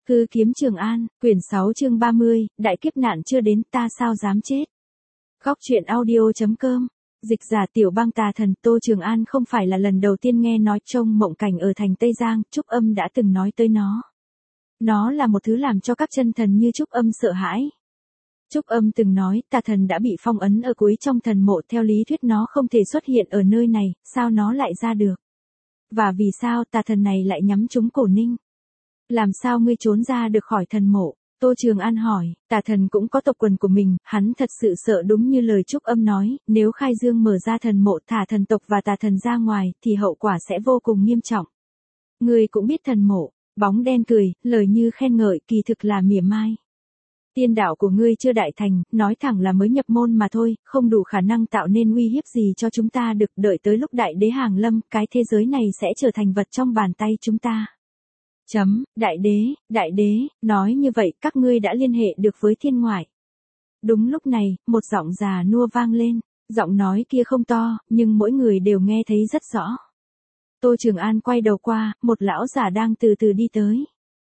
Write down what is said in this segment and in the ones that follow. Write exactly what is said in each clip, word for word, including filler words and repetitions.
Hư kiếm Trường An, quyển sáu chương ba mươi, đại kiếp nạn chưa đến ta sao dám chết. Góc truyện audio.com, dịch giả tiểu bang tà thần Tô Trường An không phải là lần đầu tiên nghe nói trông mộng cảnh ở thành Tây Giang, Trúc Âm đã từng nói tới nó. Nó là một thứ làm cho các chân thần như Trúc Âm sợ hãi. Trúc Âm từng nói tà thần đã bị phong ấn ở cuối trong thần mộ, theo lý thuyết nó không thể xuất hiện ở nơi này, sao nó lại ra được? Và vì sao tà thần này lại nhắm trúng Cổ Ninh? Làm sao ngươi trốn ra được khỏi thần mộ? Tô Trường An hỏi, tà thần cũng có tộc quần của mình, hắn thật sự sợ đúng như lời Trúc Âm nói, nếu khai dương mở ra thần mộ thả thần tộc và tà thần ra ngoài, thì hậu quả sẽ vô cùng nghiêm trọng. Ngươi cũng biết thần mộ, bóng đen cười, lời như khen ngợi, kỳ thực là mỉa mai. Tiên đạo của ngươi chưa đại thành, nói thẳng là mới nhập môn mà thôi, không đủ khả năng tạo nên uy hiếp gì cho chúng ta được, đợi tới lúc đại đế hàng lâm, cái thế giới này sẽ trở thành vật trong bàn tay chúng ta. Chấm, đại đế, đại đế, nói như vậy các ngươi đã liên hệ được với thiên ngoại. Đúng lúc này, một giọng già nua vang lên, giọng nói kia không to, nhưng mỗi người đều nghe thấy rất rõ. Tô Trường An quay đầu qua, một lão giả đang từ từ đi tới.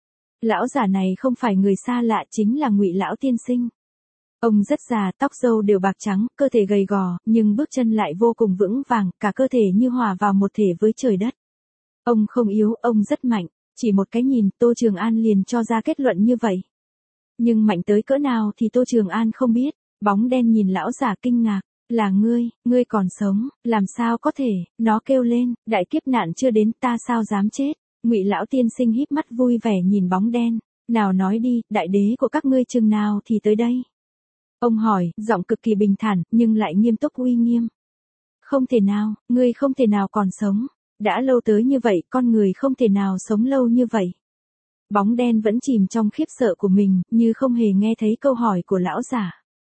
Lão giả này không phải người xa lạ, chính là Ngụy lão tiên sinh. Ông rất già, tóc râu đều bạc trắng, cơ thể gầy gò, nhưng bước chân lại vô cùng vững vàng, cả cơ thể như hòa vào một thể với trời đất. Ông không yếu, ông rất mạnh. Chỉ một cái nhìn, Tô Trường An liền cho ra kết luận như vậy. Nhưng mạnh tới cỡ nào thì Tô Trường An không biết. Bóng đen nhìn lão giả kinh ngạc, là ngươi, ngươi còn sống, làm sao có thể? Nó kêu lên, đại kiếp nạn chưa đến, ta sao dám chết? Ngụy lão tiên sinh híp mắt vui vẻ nhìn bóng đen, nào nói đi, đại đế của các ngươi chừng nào thì tới đây? Ông hỏi, giọng cực kỳ bình thản, nhưng lại nghiêm túc uy nghiêm. Không thể nào, ngươi không thể nào còn sống. Đã lâu tới như vậy, con người không thể nào sống lâu như vậy. Bóng đen vẫn chìm trong khiếp sợ của mình, như không hề nghe thấy câu hỏi của lão giả.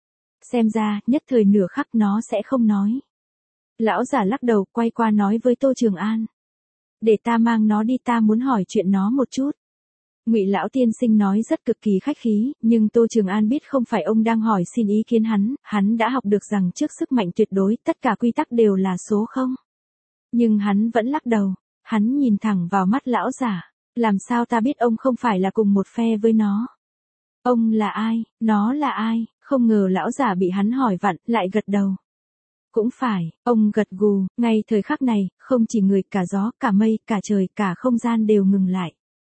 Xem ra, nhất thời nửa khắc nó sẽ không nói. Lão giả lắc đầu, quay qua nói với Tô Trường An. Để ta mang nó đi, ta muốn hỏi chuyện nó một chút. Ngụy lão tiên sinh nói rất cực kỳ khách khí, nhưng Tô Trường An biết không phải ông đang hỏi xin ý kiến hắn, hắn đã học được rằng trước sức mạnh tuyệt đối, tất cả quy tắc đều là số không. Nhưng hắn vẫn lắc đầu, hắn nhìn thẳng vào mắt lão giả, làm sao ta biết ông không phải là cùng một phe với nó? Ông là ai, nó là ai? Không ngờ lão giả bị hắn hỏi vặn, lại gật đầu. Cũng phải, ông gật gù, ngay thời khắc này, không chỉ người, cả gió, cả mây, cả trời, cả không gian đều ngừng lại.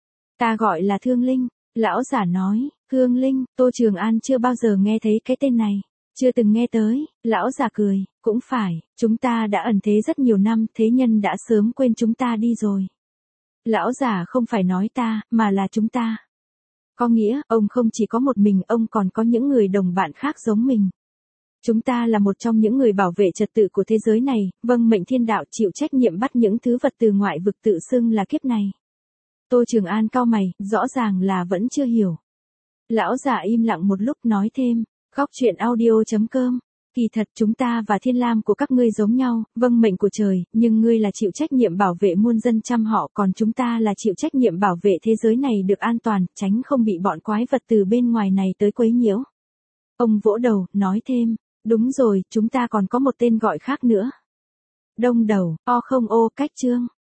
Ta gọi là Thương Linh, lão giả nói, Thương Linh, Tô Trường An chưa bao giờ nghe thấy cái tên này. Chưa từng nghe tới, lão già cười, cũng phải, chúng ta đã ẩn thế rất nhiều năm, thế nhân đã sớm quên chúng ta đi rồi. Lão già không phải nói ta, mà là chúng ta. Có nghĩa, ông không chỉ có một mình, ông còn có những người đồng bạn khác giống mình. Chúng ta là một trong những người bảo vệ trật tự của thế giới này, vâng mệnh thiên đạo, chịu trách nhiệm bắt những thứ vật từ ngoại vực tự xưng là kiếp này. Tô Trường An cau mày, rõ ràng là vẫn chưa hiểu. Lão già im lặng một lúc nói thêm. Góc truyện audio.com, kỳ thật chúng ta và Thiên Lam của các ngươi giống nhau, vâng mệnh của trời, nhưng ngươi là chịu trách nhiệm bảo vệ muôn dân trăm họ, còn chúng ta là chịu trách nhiệm bảo vệ thế giới này được an toàn, tránh không bị bọn quái vật từ bên ngoài này tới quấy nhiễu. Ông vỗ đầu, nói thêm, đúng rồi, chúng ta còn có một tên gọi khác nữa. Đông đầu, o không ô, cách chương.